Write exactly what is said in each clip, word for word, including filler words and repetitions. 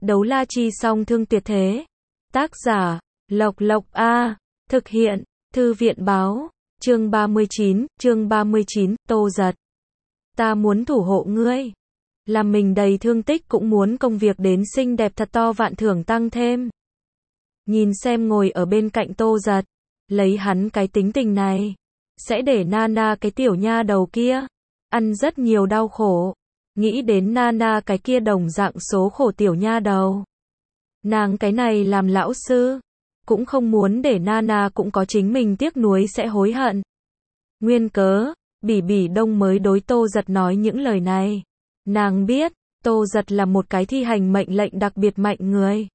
Đấu la chi song thương tuyệt thế. Tác giả, Lộc Lộc A. Thực hiện, Thư viện báo. Chương ba mươi chín, chương ba mươi chín, Tô Giật. Ta muốn thủ hộ ngươi. Làm mình đầy thương tích cũng muốn công việc đến xinh đẹp thật to vạn thưởng tăng thêm. Nhìn xem ngồi ở bên cạnh Tô Giật. Lấy hắn cái tính tình này. Sẽ để Nana cái tiểu nha đầu kia. Ăn rất nhiều đau khổ. Nghĩ đến Nana cái kia đồng dạng số khổ tiểu nha đầu. Nàng cái này làm lão sư. Cũng không muốn để Nana cũng có chính mình tiếc nuối sẽ hối hận. Nguyên cớ, Bỉ Bỉ Đông mới đối Tô Giật nói những lời này. Nàng biết, Tô Giật là một cái thi hành mệnh lệnh đặc biệt mạnh người.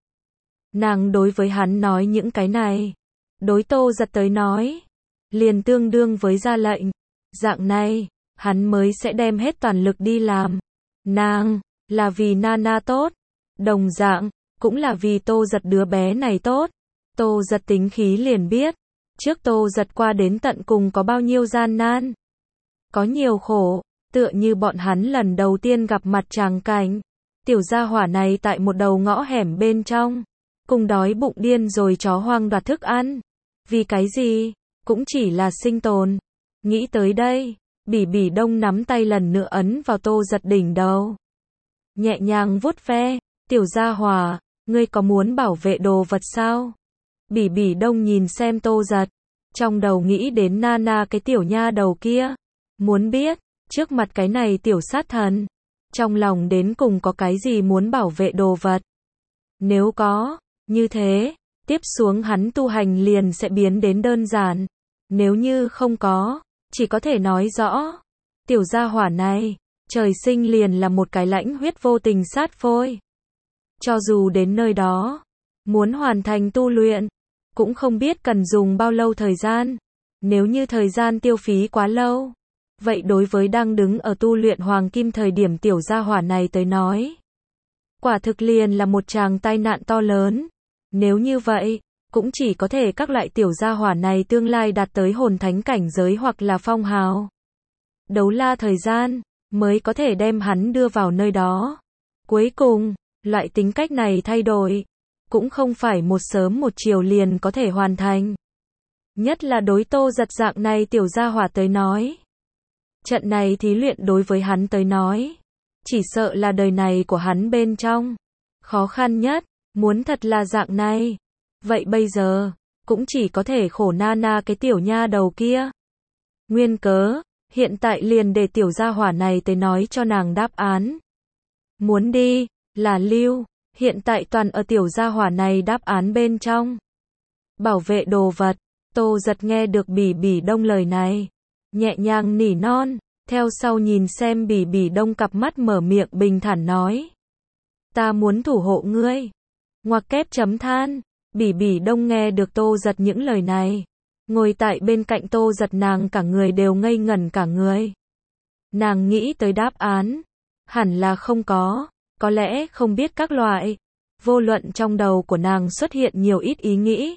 Nàng đối với hắn nói những cái này. Đối Tô Giật tới nói. Liền tương đương với ra lệnh. Dạng này, hắn mới sẽ đem hết toàn lực đi làm. Nàng, là vì Nana tốt. Đồng dạng, cũng là vì Tô Giật đứa bé này tốt. Tô Giật tính khí liền biết. Trước Tô Giật qua đến tận cùng có bao nhiêu gian nan. Có nhiều khổ. Tựa như bọn hắn lần đầu tiên gặp mặt tràng cảnh. Tiểu gia hỏa này tại một đầu ngõ hẻm bên trong. Cùng đói bụng điên rồi chó hoang đoạt thức ăn. Vì cái gì? Cũng chỉ là sinh tồn. Nghĩ tới đây, Bỉ Bỉ Đông nắm tay lần nữa ấn vào Tô Giật đỉnh đầu. Nhẹ nhàng vuốt ve. Tiểu gia hỏa, ngươi có muốn bảo vệ đồ vật sao? Bỉ Bỉ Đông nhìn xem Tô Giật. Trong đầu nghĩ đến Nana cái tiểu nha đầu kia. Muốn biết, trước mặt cái này tiểu sát thần. Trong lòng đến cùng có cái gì muốn bảo vệ đồ vật. Nếu có, như thế, tiếp xuống hắn tu hành liền sẽ biến đến đơn giản. Nếu như không có, chỉ có thể nói rõ. Tiểu gia hỏa này, trời sinh liền là một cái lãnh huyết vô tình sát phôi. Cho dù đến nơi đó, muốn hoàn thành tu luyện, cũng không biết cần dùng bao lâu thời gian. Nếu như thời gian tiêu phí quá lâu, vậy đối với đang đứng ở tu luyện hoàng kim thời điểm tiểu gia hỏa này tới nói, quả thực liền là một tràng tai nạn to lớn. Nếu như vậy, cũng chỉ có thể các loại tiểu gia hỏa này tương lai đạt tới hồn thánh cảnh giới hoặc là phong hào. Đấu la thời gian, mới có thể đem hắn đưa vào nơi đó. Cuối cùng, loại tính cách này thay đổi, cũng không phải một sớm một chiều liền có thể hoàn thành. Nhất là đối Tô Giật dạng này tiểu gia hỏa tới nói. Trận này thí luyện đối với hắn tới nói, chỉ sợ là đời này của hắn bên trong. Khó khăn nhất, muốn thật là dạng này. Vậy bây giờ, cũng chỉ có thể khổ Nana cái tiểu nha đầu kia. Nguyên cớ, hiện tại liền để tiểu gia hỏa này tới nói cho nàng đáp án. Muốn đi, là lưu, hiện tại toàn ở tiểu gia hỏa này đáp án bên trong. Bảo vệ đồ vật, Tô Giật nghe được Bỉ Bỉ Đông lời này. Nhẹ nhàng nỉ non, theo sau nhìn xem Bỉ Bỉ Đông cặp mắt mở miệng bình thản nói. Ta muốn thủ hộ ngươi. Ngoặc kép chấm than, Bỉ Bỉ Đông nghe được Tô Giật những lời này. Ngồi tại bên cạnh Tô Giật nàng cả người đều ngây ngẩn cả người. Nàng nghĩ tới đáp án. Hẳn là không có, có lẽ không biết các loại. Vô luận trong đầu của nàng xuất hiện nhiều ít ý nghĩ.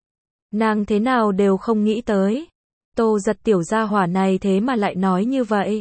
Nàng thế nào đều không nghĩ tới. Tô Giật tiểu gia hỏa này thế mà lại nói như vậy.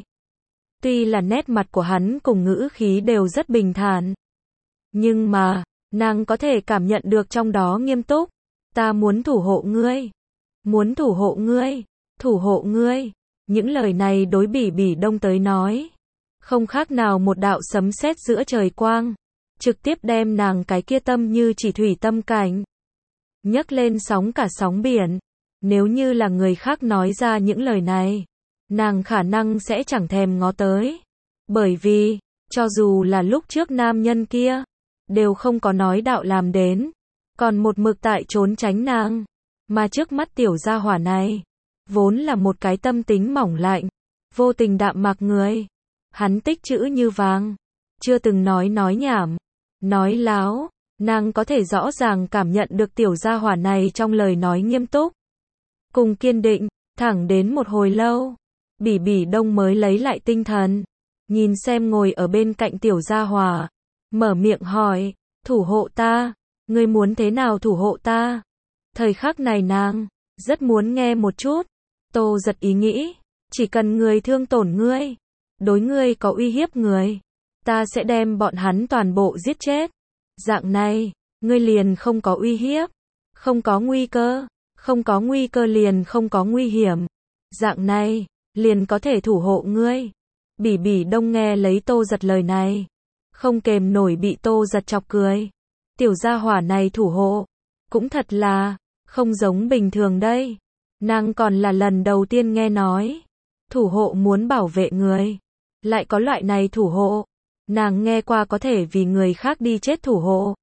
Tuy là nét mặt của hắn cùng ngữ khí đều rất bình thản. Nhưng mà, nàng có thể cảm nhận được trong đó nghiêm túc. Ta muốn thủ hộ ngươi. Muốn thủ hộ ngươi. Thủ hộ ngươi. Những lời này đối Bỉ Bỉ Đông tới nói. Không khác nào một đạo sấm sét giữa trời quang. Trực tiếp đem nàng cái kia tâm như chỉ thủy tâm cảnh. Nhấc lên sóng cả sóng biển. Nếu như là người khác nói ra những lời này, nàng khả năng sẽ chẳng thèm ngó tới. Bởi vì, cho dù là lúc trước nam nhân kia, đều không có nói đạo làm đến, còn một mực tại trốn tránh nàng. Mà trước mắt tiểu gia hỏa này, vốn là một cái tâm tính mỏng lạnh, vô tình đạm mạc người. Hắn tích chữ như vàng, chưa từng nói nói nhảm, nói láo, nàng có thể rõ ràng cảm nhận được tiểu gia hỏa này trong lời nói nghiêm túc. Cùng kiên định, thẳng đến một hồi lâu, Bỉ Bỉ Đông mới lấy lại tinh thần, nhìn xem ngồi ở bên cạnh tiểu gia hỏa, mở miệng hỏi, thủ hộ ta, ngươi muốn thế nào thủ hộ ta? Thời khắc này nàng, rất muốn nghe một chút. Tô Giật ý nghĩ, chỉ cần người thương tổn ngươi, đối ngươi có uy hiếp người, ta sẽ đem bọn hắn toàn bộ giết chết. Dạng này, ngươi liền không có uy hiếp, không có nguy cơ, không có nguy cơ liền không có nguy hiểm. Dạng này, liền có thể thủ hộ ngươi. Bỉ Bỉ Đông nghe lấy Tô Giật lời này, không kềm nổi bị Tô Giật chọc cười. Tiểu gia hỏa này thủ hộ, cũng thật là, không giống bình thường đây. Nàng còn là lần đầu tiên nghe nói, thủ hộ muốn bảo vệ người, lại có loại này thủ hộ. Nàng nghe qua có thể vì người khác đi chết thủ hộ.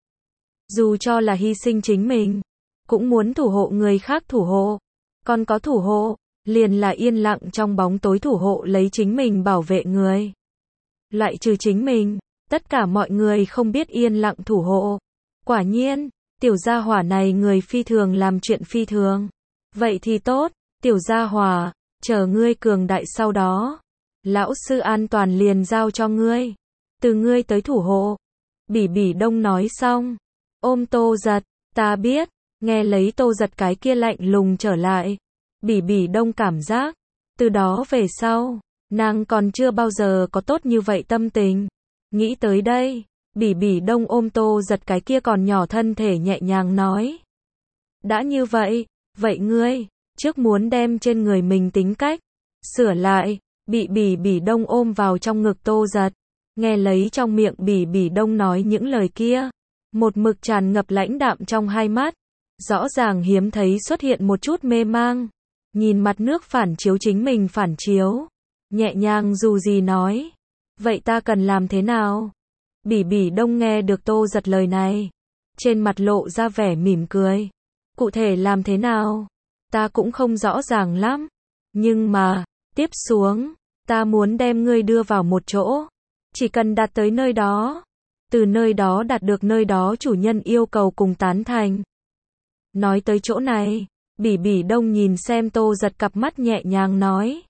Dù cho là hy sinh chính mình, cũng muốn thủ hộ người khác thủ hộ. Còn có thủ hộ, liền là yên lặng trong bóng tối thủ hộ lấy chính mình bảo vệ người. Loại trừ chính mình, tất cả mọi người không biết yên lặng thủ hộ. Quả nhiên, tiểu gia hỏa này người phi thường làm chuyện phi thường. Vậy thì tốt, tiểu gia hỏa, chờ ngươi cường đại sau đó. Lão sư an toàn liền giao cho ngươi. Từ ngươi tới thủ hộ. Bỉ Bỉ Đông nói xong, ôm Tô Giật, ta biết, nghe lấy Tô Giật cái kia lạnh lùng trở lại. Bỉ Bỉ Đông cảm giác, từ đó về sau, nàng còn chưa bao giờ có tốt như vậy tâm tình. Nghĩ tới đây, Bỉ Bỉ Đông ôm Tô Giật cái kia còn nhỏ thân thể nhẹ nhàng nói. Đã như vậy, vậy ngươi, trước muốn đem trên người mình tính cách, sửa lại. Bị Bỉ Bỉ Đông ôm vào trong ngực Tô Giật, nghe lấy trong miệng Bỉ Bỉ Đông nói những lời kia, một mực tràn ngập lãnh đạm trong hai mắt, rõ ràng hiếm thấy xuất hiện một chút mê mang, nhìn mặt nước phản chiếu chính mình phản chiếu, nhẹ nhàng dù gì nói, vậy ta cần làm thế nào? Bỉ Bỉ Đông nghe được Tô Giật lời này, trên mặt lộ ra vẻ mỉm cười, cụ thể làm thế nào? Ta cũng không rõ ràng lắm, nhưng mà, tiếp xuống, ta muốn đem ngươi đưa vào một chỗ, chỉ cần đạt tới nơi đó, từ nơi đó đạt được nơi đó chủ nhân yêu cầu cùng tán thành. Nói tới chỗ này, Bỉ Bỉ Đông nhìn xem Tô Giật cặp mắt nhẹ nhàng nói.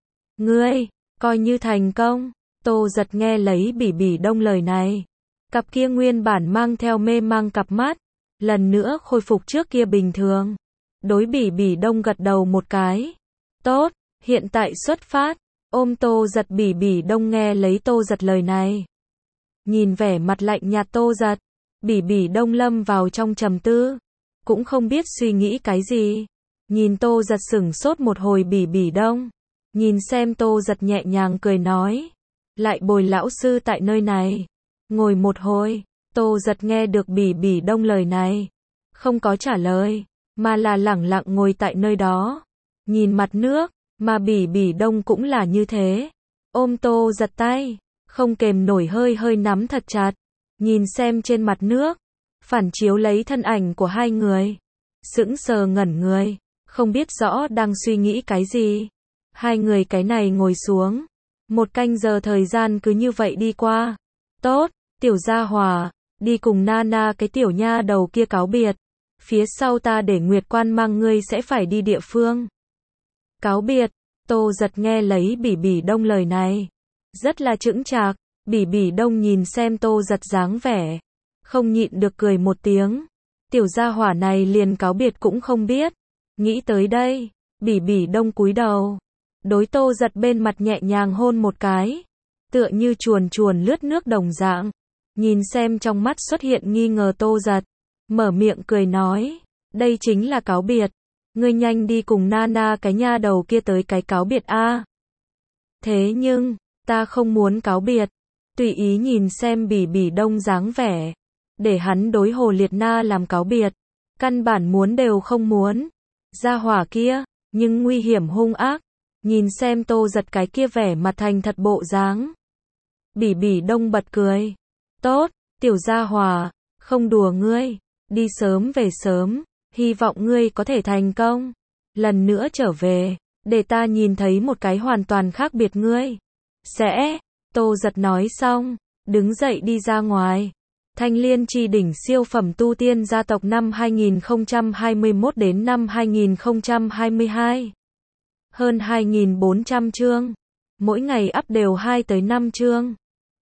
Ngươi, coi như thành công. Tô Giật nghe lấy Bỉ Bỉ Đông lời này, cặp kia nguyên bản mang theo mê mang cặp mắt, lần nữa khôi phục trước kia bình thường. Đối Bỉ Bỉ Đông gật đầu một cái. Tốt, hiện tại xuất phát. Ôm Tô Giật. Bỉ Bỉ Đông nghe lấy Tô Giật lời này, nhìn vẻ mặt lạnh nhạt Tô Giật, Bỉ Bỉ Đông lâm vào trong trầm tư, cũng không biết suy nghĩ cái gì. Nhìn Tô Giật sửng sốt một hồi. Bỉ Bỉ Đông nhìn xem Tô Giật nhẹ nhàng cười nói, lại bồi lão sư tại nơi này, ngồi một hồi. Tô Giật nghe được Bỉ Bỉ Đông lời này, không có trả lời, mà là lẳng lặng ngồi tại nơi đó, nhìn mặt nước, mà Bỉ Bỉ Đông cũng là như thế, ôm Tô Giật tay, không kềm nổi hơi hơi nắm thật chặt, nhìn xem trên mặt nước, phản chiếu lấy thân ảnh của hai người, sững sờ ngẩn người, không biết rõ đang suy nghĩ cái gì. Hai người cái này ngồi xuống, một canh giờ thời gian cứ như vậy đi qua. Tốt, tiểu gia hỏa, đi cùng Nana cái tiểu nha đầu kia cáo biệt, phía sau ta để Nguyệt Quan mang ngươi sẽ phải đi địa phương. Cáo biệt. Tô Giật nghe lấy Bỉ Bỉ Đông lời này, rất là chững chạc. Bỉ Bỉ Đông nhìn xem Tô Giật dáng vẻ, không nhịn được cười một tiếng. Tiểu gia hỏa này liền cáo biệt cũng không biết. Nghĩ tới đây, Bỉ Bỉ Đông cúi đầu, đối Tô Giật bên mặt nhẹ nhàng hôn một cái, tựa như chuồn chuồn lướt nước đồng dạng. Nhìn xem trong mắt xuất hiện nghi ngờ Tô Giật, mở miệng cười nói, đây chính là cáo biệt. Ngươi nhanh đi cùng Nana cái nha đầu kia tới cái cáo biệt a. Thế nhưng, ta không muốn cáo biệt. Tùy ý nhìn xem Bỉ Bỉ Đông dáng vẻ, để hắn đối Hồ Liệt Na làm cáo biệt, căn bản muốn đều không muốn. Gia hỏa kia, nhưng nguy hiểm hung ác, nhìn xem Tô Giật cái kia vẻ mặt thành thật bộ dáng. Bỉ Bỉ Đông bật cười. Tốt, tiểu gia hỏa, không đùa ngươi, đi sớm về sớm, hy vọng ngươi có thể thành công. Lần nữa trở về, để ta nhìn thấy một cái hoàn toàn khác biệt ngươi. Sẽ, Tô Giật nói xong, đứng dậy đi ra ngoài. Thanh Liên Chi Đỉnh siêu phẩm tu tiên gia tộc năm hai nghìn không trăm hai mươi mốt đến năm hai nghìn không trăm hai mươi hai. Hơn hai nghìn bốn trăm chương. Mỗi ngày up đều hai tới năm chương.